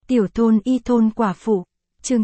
Tiểu thôn y thôn quả phụ, chương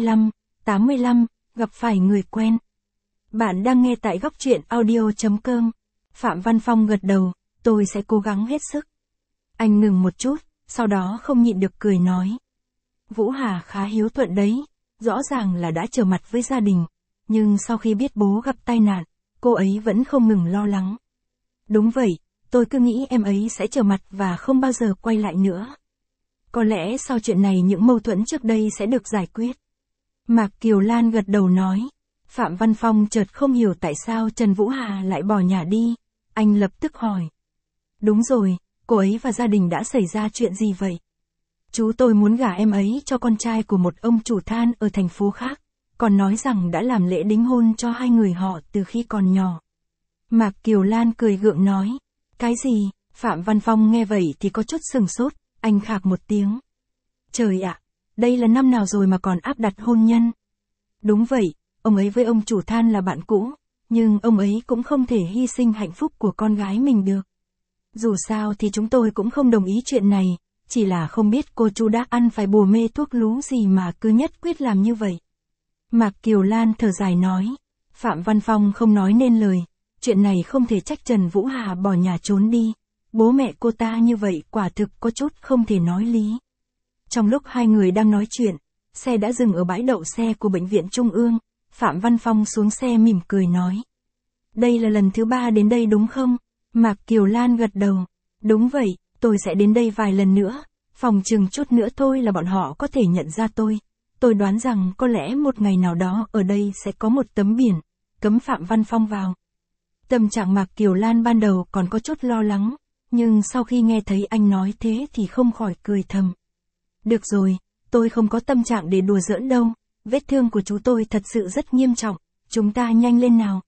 85, gặp phải người quen. Bạn đang nghe tại góc truyện audio.com. Phạm Văn Phong gật đầu, tôi sẽ cố gắng hết sức. Anh ngừng một chút, sau đó không nhịn được cười nói. Vũ Hà khá hiếu thuận đấy, rõ ràng là đã trở mặt với gia đình, nhưng sau khi biết bố gặp tai nạn, cô ấy vẫn không ngừng lo lắng. Đúng vậy, tôi cứ nghĩ em ấy sẽ trở mặt và không bao giờ quay lại nữa. Có lẽ sau chuyện này những mâu thuẫn trước đây sẽ được giải quyết. Mạc Kiều Lan gật đầu nói. Phạm Văn Phong chợt không hiểu tại sao Trần Vũ Hà lại bỏ nhà đi. Anh lập tức hỏi. Đúng rồi, cô ấy và gia đình đã xảy ra chuyện gì vậy? Chú tôi muốn gả em ấy cho con trai của một ông chủ than ở thành phố khác, còn nói rằng đã làm lễ đính hôn cho hai người họ từ khi còn nhỏ. Mạc Kiều Lan cười gượng nói. Cái gì? Phạm Văn Phong nghe vậy thì có chút sừng sốt, anh khạc một tiếng. Trời ạ, đây là năm nào rồi mà còn áp đặt hôn nhân? Đúng vậy, ông ấy với ông chủ than là bạn cũ, nhưng ông ấy cũng không thể hy sinh hạnh phúc của con gái mình được. Dù sao thì chúng tôi cũng không đồng ý chuyện này, chỉ là không biết cô chú đã ăn phải bùa mê thuốc lú gì mà cứ nhất quyết làm như vậy. Mạc Kiều Lan thở dài nói. Phạm Văn Phong không nói nên lời, chuyện này không thể trách Trần Vũ Hà bỏ nhà trốn đi. Bố mẹ cô ta như vậy quả thực có chút không thể nói lý. Trong lúc hai người đang nói chuyện, xe đã dừng ở bãi đậu xe của bệnh viện Trung ương. Phạm Văn Phong xuống xe mỉm cười nói. Đây là lần thứ 3 đến đây đúng không? Mạc Kiều Lan gật đầu. Đúng vậy, tôi sẽ đến đây vài lần nữa. Phòng chừng chút nữa thôi là bọn họ có thể nhận ra tôi. Tôi đoán rằng có lẽ một ngày nào đó ở đây sẽ có một tấm biển, cấm Phạm Văn Phong vào. Tâm trạng Mạc Kiều Lan ban đầu còn có chút lo lắng, nhưng sau khi nghe thấy anh nói thế thì không khỏi cười thầm. Được rồi, tôi không có tâm trạng để đùa giỡn đâu, vết thương của chú tôi thật sự rất nghiêm trọng, chúng ta nhanh lên nào.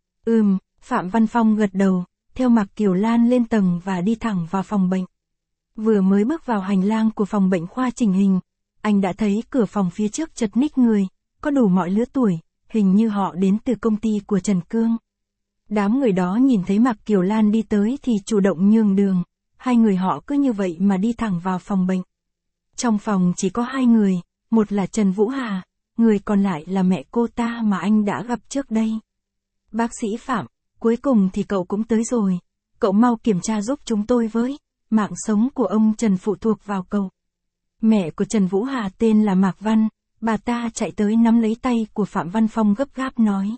Phạm Văn Phong gật đầu, theo Mạc Kiều Lan lên tầng và đi thẳng vào phòng bệnh. Vừa mới bước vào hành lang của phòng bệnh khoa chỉnh hình, anh đã thấy cửa phòng phía trước chật ních người, có đủ mọi lứa tuổi, hình như họ đến từ công ty của Trần Cương. Đám người đó nhìn thấy Mạc Kiều Lan đi tới thì chủ động nhường đường, hai người họ cứ như vậy mà đi thẳng vào phòng bệnh. Trong phòng chỉ có hai người, một là Trần Vũ Hà, người còn lại là mẹ cô ta mà anh đã gặp trước đây. Bác sĩ Phạm, cuối cùng thì cậu cũng tới rồi, cậu mau kiểm tra giúp chúng tôi với, mạng sống của ông Trần phụ thuộc vào cậu. Mẹ của Trần Vũ Hà tên là Mạc Văn, bà ta chạy tới nắm lấy tay của Phạm Văn Phong gấp gáp nói.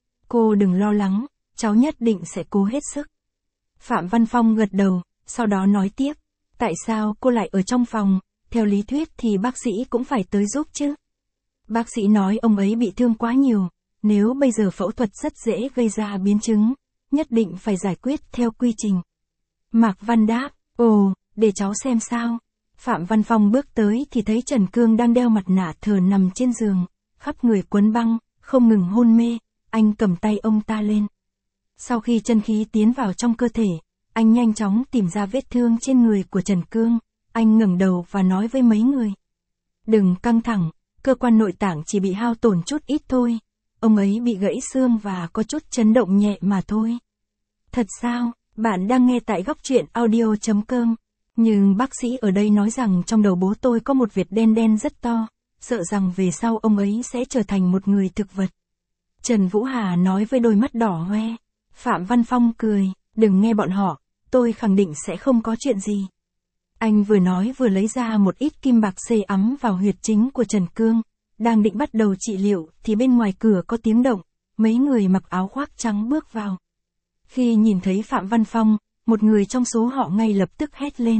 Cô đừng lo lắng, cháu nhất định sẽ cố hết sức. Phạm Văn Phong gật đầu, sau đó nói tiếp, tại sao cô lại ở trong phòng, theo lý thuyết thì bác sĩ cũng phải tới giúp chứ. Bác sĩ nói ông ấy bị thương quá nhiều, nếu bây giờ phẫu thuật rất dễ gây ra biến chứng, nhất định phải giải quyết theo quy trình. Mạc Văn đáp, để cháu xem sao. Phạm Văn Phong bước tới thì thấy Trần Cương đang đeo mặt nạ thờ nằm trên giường, khắp người quấn băng, không ngừng hôn mê, anh cầm tay ông ta lên. Sau khi chân khí tiến vào trong cơ thể, anh nhanh chóng tìm ra vết thương trên người của Trần Cương, anh ngẩng đầu và nói với mấy người. Đừng căng thẳng, cơ quan nội tạng chỉ bị hao tổn chút ít thôi, ông ấy bị gãy xương và có chút chấn động nhẹ mà thôi. Thật sao, bạn đang nghe tại góc truyện audio.com. Nhưng bác sĩ ở đây nói rằng trong đầu bố tôi có một vệt đen đen rất to, sợ rằng về sau ông ấy sẽ trở thành một người thực vật. Trần Vũ Hà nói với đôi mắt đỏ hoe. Phạm Văn Phong cười, đừng nghe bọn họ, tôi khẳng định sẽ không có chuyện gì. Anh vừa nói vừa lấy ra một ít kim bạc xê ấm vào huyệt chính của Trần Cương, đang định bắt đầu trị liệu thì bên ngoài cửa có tiếng động, mấy người mặc áo khoác trắng bước vào. Khi nhìn thấy Phạm Văn Phong, một người trong số họ ngay lập tức hét lên.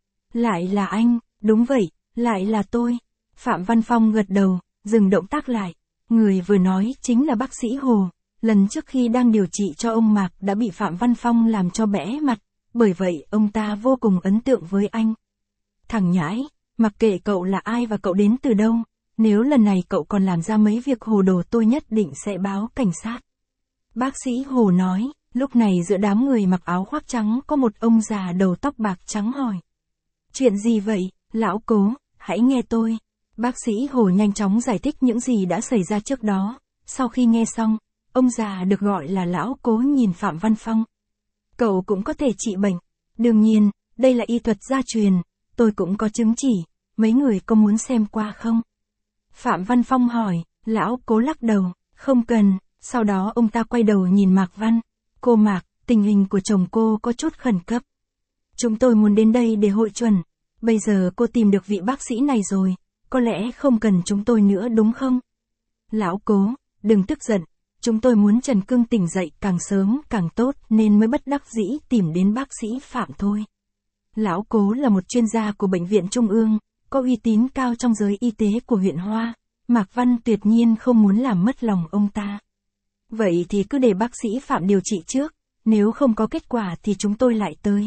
Lại là anh, đúng vậy, lại là tôi. Phạm Văn Phong gật đầu, dừng động tác lại. Người vừa nói chính là bác sĩ Hồ, lần trước khi đang điều trị cho ông Mạc đã bị Phạm Văn Phong làm cho bẽ mặt, bởi vậy ông ta vô cùng ấn tượng với anh. Thằng nhãi, mặc kệ cậu là ai và cậu đến từ đâu, nếu lần này cậu còn làm ra mấy việc hồ đồ tôi nhất định sẽ báo cảnh sát. Bác sĩ Hồ nói. Lúc này giữa đám người mặc áo khoác trắng có một ông già đầu tóc bạc trắng hỏi. Chuyện gì vậy, lão Cố, hãy nghe tôi. Bác sĩ Hồ nhanh chóng giải thích những gì đã xảy ra trước đó. Sau khi nghe xong, ông già được gọi là lão Cố nhìn Phạm Văn Phong. Cậu cũng có thể trị bệnh. Đương nhiên, đây là y thuật gia truyền, tôi cũng có chứng chỉ, mấy người có muốn xem qua không? Phạm Văn Phong hỏi, lão Cố lắc đầu, không cần, sau đó ông ta quay đầu nhìn Mạc Văn. Cô Mạc, tình hình của chồng cô có chút khẩn cấp. Chúng tôi muốn đến đây để hội chuẩn. Bây giờ cô tìm được vị bác sĩ này rồi, có lẽ không cần chúng tôi nữa đúng không? Lão Cố, đừng tức giận, chúng tôi muốn Trần Cương tỉnh dậy càng sớm càng tốt nên mới bất đắc dĩ tìm đến bác sĩ Phạm thôi. Lão Cố là một chuyên gia của Bệnh viện Trung ương, có uy tín cao trong giới y tế của huyện Hoa, Mạc Văn tuyệt nhiên không muốn làm mất lòng ông ta. Vậy thì cứ để bác sĩ Phạm điều trị trước, nếu không có kết quả thì chúng tôi lại tới.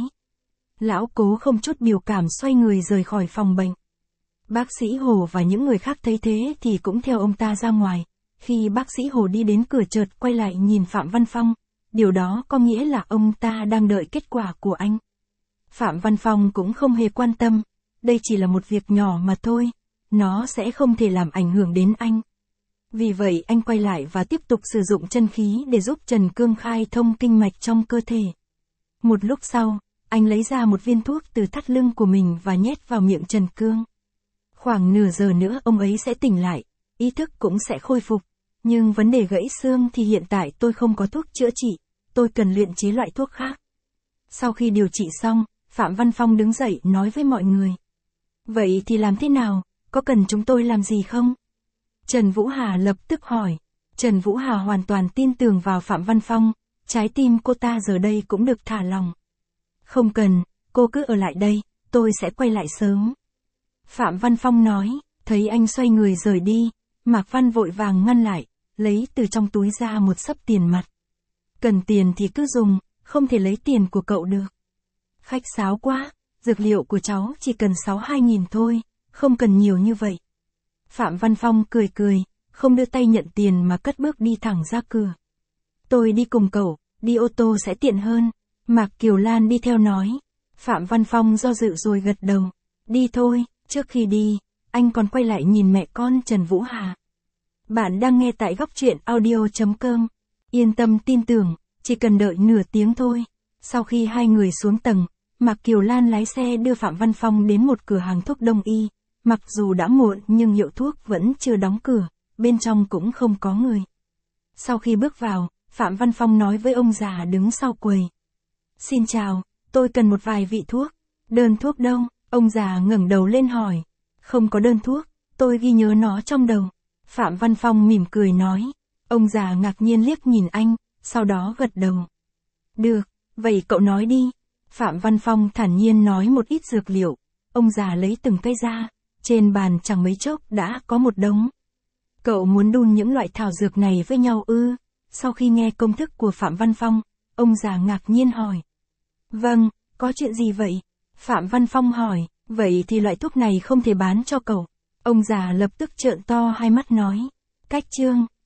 Lão Cố không chút biểu cảm xoay người rời khỏi phòng bệnh. Bác sĩ Hồ và những người khác thấy thế thì cũng theo ông ta ra ngoài. Khi bác sĩ Hồ đi đến cửa chợt quay lại nhìn Phạm Văn Phong, điều đó có nghĩa là ông ta đang đợi kết quả của anh. Phạm Văn Phong cũng không hề quan tâm, đây chỉ là một việc nhỏ mà thôi, nó sẽ không thể làm ảnh hưởng đến anh. Vì vậy anh quay lại và tiếp tục sử dụng chân khí để giúp Trần Cương khai thông kinh mạch trong cơ thể. Một lúc sau, anh lấy ra một viên thuốc từ thắt lưng của mình và nhét vào miệng Trần Cương. Khoảng nửa giờ nữa ông ấy sẽ tỉnh lại, ý thức cũng sẽ khôi phục. Nhưng vấn đề gãy xương thì hiện tại tôi không có thuốc chữa trị, tôi cần luyện chế loại thuốc khác. Sau khi điều trị xong, Phạm Văn Phong đứng dậy nói với mọi người. Vậy thì làm thế nào, có cần chúng tôi làm gì không? Trần Vũ Hà lập tức hỏi. Trần Vũ Hà hoàn toàn tin tưởng vào Phạm Văn Phong, trái tim cô ta giờ đây cũng được thả lòng. Không cần, cô cứ ở lại đây, tôi sẽ quay lại sớm. Phạm Văn Phong nói, thấy anh xoay người rời đi, Mạc Văn vội vàng ngăn lại, lấy từ trong túi ra một xấp tiền mặt. Cần tiền thì cứ dùng, không thể lấy tiền của cậu được. Khách sáo quá, dược liệu của cháu chỉ cần 62.000 thôi, không cần nhiều như vậy. Phạm Văn Phong cười cười, không đưa tay nhận tiền mà cất bước đi thẳng ra cửa. Tôi đi cùng cậu, đi ô tô sẽ tiện hơn. Mạc Kiều Lan đi theo nói. Phạm Văn Phong do dự rồi gật đầu. Đi thôi, trước khi đi, anh còn quay lại nhìn mẹ con Trần Vũ Hà. Bạn đang nghe tại góc truyện audio.com. Yên tâm tin tưởng, chỉ cần đợi nửa tiếng thôi. Sau khi hai người xuống tầng, Mạc Kiều Lan lái xe đưa Phạm Văn Phong đến một cửa hàng thuốc đông y. Mặc dù đã muộn nhưng hiệu thuốc vẫn chưa đóng cửa, bên trong cũng không có người. Sau khi bước vào, Phạm Văn Phong nói với ông già đứng sau quầy. Xin chào, tôi cần một vài vị thuốc. Đơn thuốc đâu? Ông già ngẩng đầu lên hỏi. Không có đơn thuốc, tôi ghi nhớ nó trong đầu. Phạm Văn Phong mỉm cười nói. Ông già ngạc nhiên liếc nhìn anh, sau đó gật đầu. Được, vậy cậu nói đi. Phạm Văn Phong thản nhiên nói một ít dược liệu. Ông già lấy từng cây ra, trên bàn chẳng mấy chốc đã có một đống. Cậu muốn đun những loại thảo dược này với nhau ư? Sau khi nghe công thức của Phạm Văn Phong, ông già ngạc nhiên hỏi. Vâng, có chuyện gì vậy? Phạm Văn Phong hỏi, vậy thì loại thuốc này không thể bán cho cậu. Ông già lập tức trợn to hai mắt nói. Cách chương.